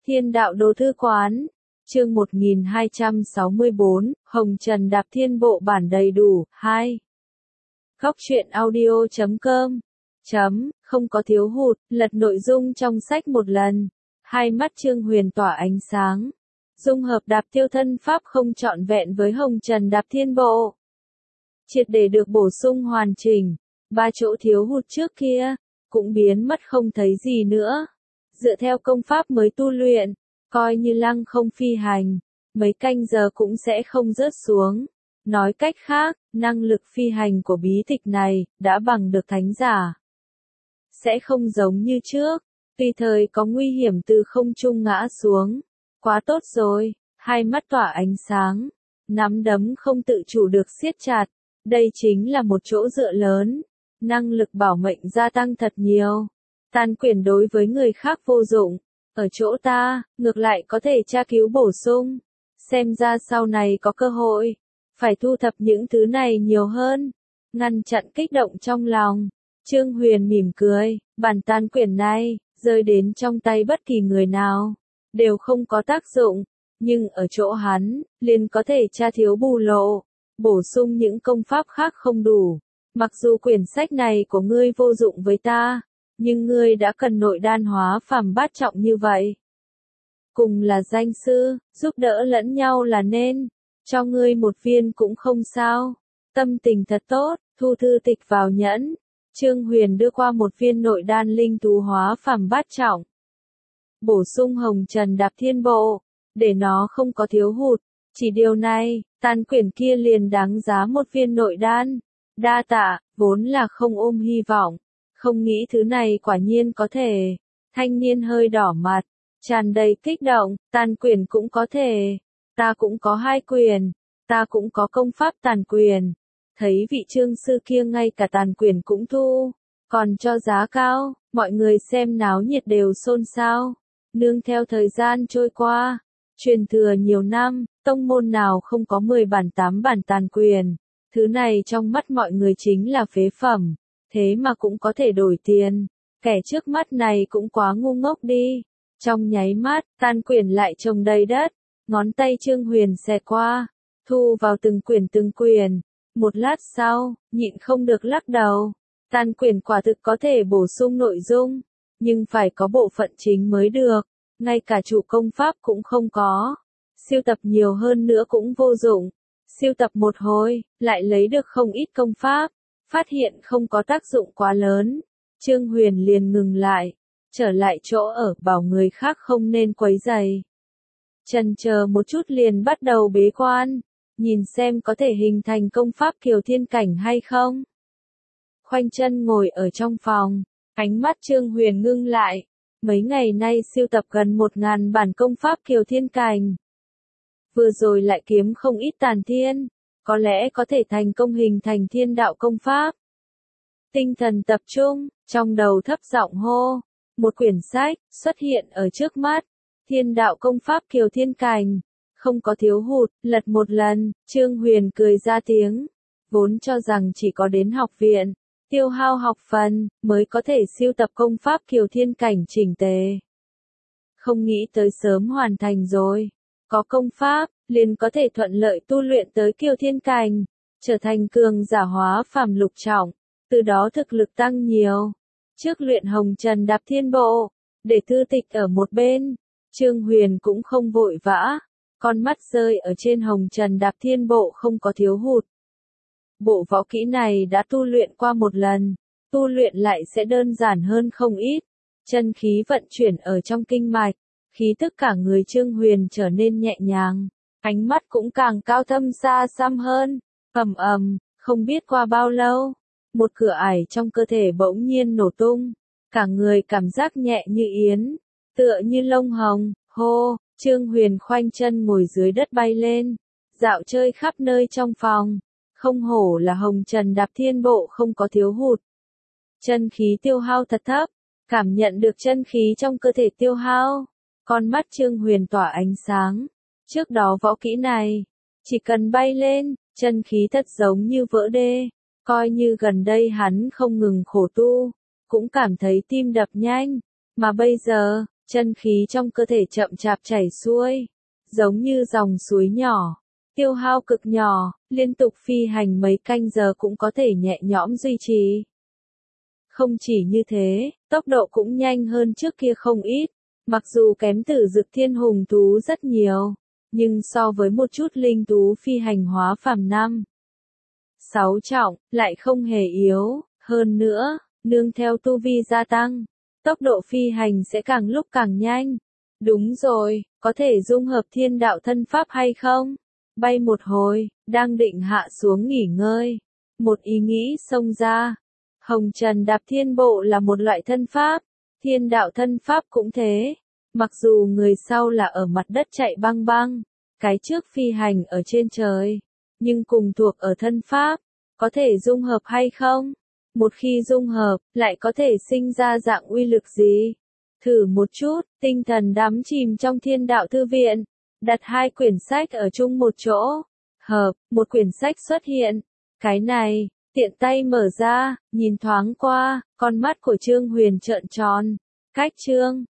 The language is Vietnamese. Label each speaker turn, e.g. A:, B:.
A: Thiên đạo đồ thư quán. Chương 1264, Hồng Trần Đạp Thiên Bộ bản đầy đủ, 2. Góc truyện audio.com. Không có thiếu hụt, lật nội dung trong sách một lần. Hai mắt Trương Huyền tỏa ánh sáng. Dung hợp đạp tiêu thân pháp không trọn vẹn với Hồng Trần Đạp Thiên Bộ. Triệt để được bổ sung hoàn chỉnh. Ba chỗ thiếu hụt trước kia, cũng biến mất không thấy gì nữa. Dựa theo công pháp mới tu luyện, coi như lăng không phi hành, mấy canh giờ cũng sẽ không rớt xuống. Nói cách khác, năng lực phi hành của bí tịch này, đã bằng được thánh giả. Sẽ không giống như trước, tùy thời có nguy hiểm từ không trung ngã xuống. Quá tốt rồi, hai mắt tỏa ánh sáng, nắm đấm không tự chủ được siết chặt. Đây chính là một chỗ dựa lớn, năng lực bảo mệnh gia tăng thật nhiều. Tàn quyển đối với người khác vô dụng, ở chỗ ta, ngược lại có thể tra cứu bổ sung. Xem ra sau này có cơ hội, phải thu thập những thứ này nhiều hơn, ngăn chặn kích động trong lòng. Trương Huyền mỉm cười, bản tàn quyển này, rơi đến trong tay bất kỳ người nào, đều không có tác dụng, nhưng ở chỗ hắn, liền có thể tra thiếu bù lộ, bổ sung những công pháp khác không đủ. Mặc dù quyển sách này của ngươi vô dụng với ta, nhưng ngươi đã cần nội đan hóa phàm bát trọng như vậy. Cùng là danh sư, giúp đỡ lẫn nhau là nên, cho ngươi một viên cũng không sao. Tâm tình thật tốt, thu thư tịch vào nhẫn. Trương Huyền đưa qua một viên nội đan linh tú hóa phàm bát trọng. Bổ sung Hồng Trần Đạp Thiên Bộ, để nó không có thiếu hụt. Chỉ điều này, tàn quyển kia liền đáng giá một viên nội đan. Đa tạ, vốn là không ôm hy vọng. Không nghĩ thứ này quả nhiên có thể. Thanh niên hơi đỏ mặt, tràn đầy kích động, tàn quyển cũng có thể. Ta cũng có 2 quyền, ta cũng có công pháp tàn quyền. Thấy vị Trương sư kia ngay cả tàn quyền cũng thu, còn cho giá cao, mọi người xem náo nhiệt đều xôn xao. Nương theo thời gian trôi qua, truyền thừa nhiều năm, tông môn nào không có 10 bản 8 bản tàn quyền. Thứ này trong mắt mọi người chính là phế phẩm. Thế mà cũng có thể đổi tiền, kẻ trước mắt này cũng quá ngu ngốc đi. Trong nháy mắt, tàn quyển lại trồng đầy đất, ngón tay Trương Huyền xẹt qua, thu vào từng quyển. Một lát sau, nhịn không được lắc đầu. Tàn quyển quả thực có thể bổ sung nội dung, nhưng phải có bộ phận chính mới được, ngay cả chủ công pháp cũng không có. Siêu tập nhiều hơn nữa cũng vô dụng. Siêu tập một hồi, lại lấy được không ít công pháp. Phát hiện không có tác dụng quá lớn, Trương Huyền liền ngừng lại, trở lại chỗ ở bảo người khác không nên quấy rầy. Chần chờ một chút liền bắt đầu bế quan, nhìn xem có thể hình thành công pháp kiều thiên cảnh hay không. Khoanh chân ngồi ở trong phòng, ánh mắt Trương Huyền ngưng lại, mấy ngày nay siêu tập gần 1000 bản công pháp kiều thiên cảnh. Vừa rồi lại kiếm không ít tàn thiên. Có lẽ có thể thành công hình thành thiên đạo công pháp. Tinh thần tập trung, trong đầu thấp giọng hô. Một quyển sách, xuất hiện ở trước mắt. Thiên đạo công pháp kiều thiên cảnh. Không có thiếu hụt, lật một lần, Trương Huyền cười ra tiếng. Vốn cho rằng chỉ có đến học viện, tiêu hao học phần, mới có thể siêu tập công pháp kiều thiên cảnh chỉnh tề. Không nghĩ tới sớm hoàn thành rồi. Có công pháp, liền có thể thuận lợi tu luyện tới kiều thiên cảnh, trở thành cường giả hóa phàm lục trọng, từ đó thực lực tăng nhiều. Trước luyện Hồng Trần Đạp Thiên Bộ, để thư tịch ở một bên, Trương Huyền cũng không vội vã, con mắt rơi ở trên Hồng Trần Đạp Thiên Bộ không có thiếu hụt. Bộ võ kỹ này đã tu luyện qua một lần, tu luyện lại sẽ đơn giản hơn không ít, chân khí vận chuyển ở trong kinh mạch. Khí tức cả người Trương Huyền trở nên nhẹ nhàng, ánh mắt cũng càng cao thâm xa xăm hơn. Không biết qua bao lâu, một cửa ải trong cơ thể bỗng nhiên nổ tung, cả người cảm giác nhẹ như yến, tựa như lông hồng. Hô, Trương Huyền khoanh chân ngồi dưới đất bay lên, dạo chơi khắp nơi trong phòng. Không hổ là Hồng Trần Đạp Thiên Bộ không có thiếu hụt. Chân khí tiêu hao thật thấp, cảm nhận được chân khí trong cơ thể tiêu hao. Con mắt Trương Huyền tỏa ánh sáng. Trước đó võ kỹ này, chỉ cần bay lên, chân khí thật giống như vỡ đê. Coi như gần đây hắn không ngừng khổ tu, cũng cảm thấy tim đập nhanh. Mà bây giờ, chân khí trong cơ thể chậm chạp chảy xuôi, giống như dòng suối nhỏ, tiêu hao cực nhỏ, liên tục phi hành mấy canh giờ cũng có thể nhẹ nhõm duy trì. Không chỉ như thế, tốc độ cũng nhanh hơn trước kia không ít, mặc dù kém Tử Dực Thiên Hùng Thú rất nhiều, nhưng so với một chút linh thú phi hành hóa phàm năm 6 trọng, lại không hề yếu, hơn nữa, nương theo tu vi gia tăng, tốc độ phi hành sẽ càng lúc càng nhanh. Đúng rồi, có thể dung hợp thiên đạo thân pháp hay không? Bay một hồi, đang định hạ xuống nghỉ ngơi. Một ý nghĩ xông ra. Hồng Trần Đạp Thiên Bộ là một loại thân pháp, thiên đạo thân pháp cũng thế. Mặc dù người sau là ở mặt đất chạy băng băng, cái trước phi hành ở trên trời, nhưng cùng thuộc ở thân pháp, có thể dung hợp hay không? Một khi dung hợp, lại có thể sinh ra dạng uy lực gì? Thử một chút, tinh thần đắm chìm trong thiên đạo thư viện, đặt hai quyển sách ở chung một chỗ, hợp, một quyển sách xuất hiện. Cái này, tiện tay mở ra, nhìn thoáng qua, con mắt của Trương Huyền trợn tròn. Cách chương